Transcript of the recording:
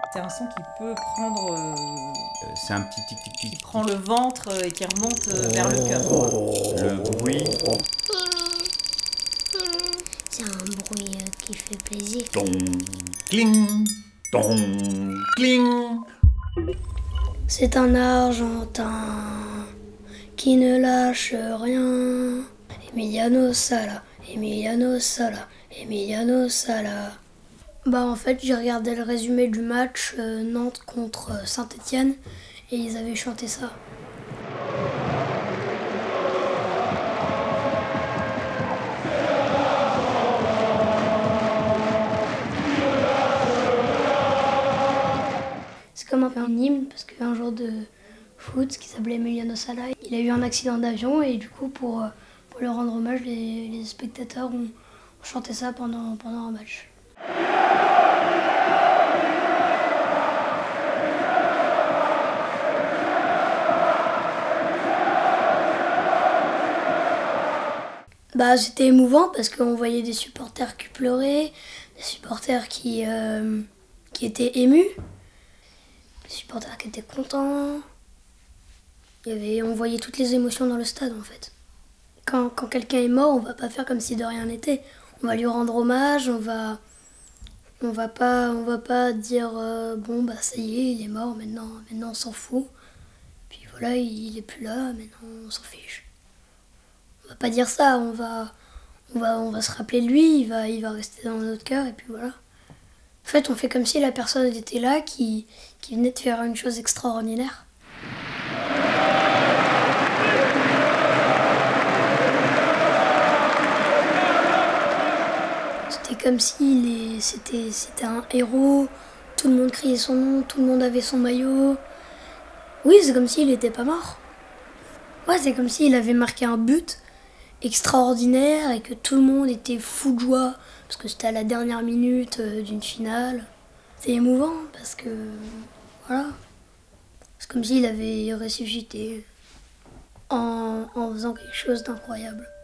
C'est un son qui peut prendre, C'est un petit tic-tic-tic. qui prend le ventre et qui remonte vers le cœur. Le bruit. C'est un bruit qui fait plaisir. Ton, cling, ton, cling. C'est un Argentin qui ne lâche rien. Emiliano Sala, Emiliano Sala, Emiliano Sala. En fait, j'ai regardé le résumé du match Nantes contre Saint-Étienne et ils avaient chanté ça. C'est comme un hymne parce qu'un joueur de foot qui s'appelait Emiliano Sala, il a eu un accident d'avion et du coup pour lui rendre hommage, les spectateurs ont chanté ça pendant un match. C'était émouvant parce qu'on voyait des supporters qui pleuraient, des supporters qui étaient émus, des supporters qui étaient contents. On voyait toutes les émotions dans le stade en fait. Quand quelqu'un est mort, on va pas faire comme si de rien n'était. On va lui rendre hommage, on va pas dire ça y est, il est mort, maintenant on s'en fout. Puis voilà, il est plus là, maintenant on s'en fiche. On va pas dire ça, on va se rappeler de lui, il va rester dans notre cœur et puis voilà. En fait, on fait comme si la personne était là, qui venait de faire une chose extraordinaire. C'était comme si c'était un héros, tout le monde criait son nom, tout le monde avait son maillot. Oui, c'est comme s'il était pas mort. Ouais, c'est comme s'il avait marqué un but extraordinaire et que tout le monde était fou de joie parce que c'était à la dernière minute d'une finale. C'est émouvant parce que voilà, c'est comme s'il avait ressuscité en faisant quelque chose d'incroyable.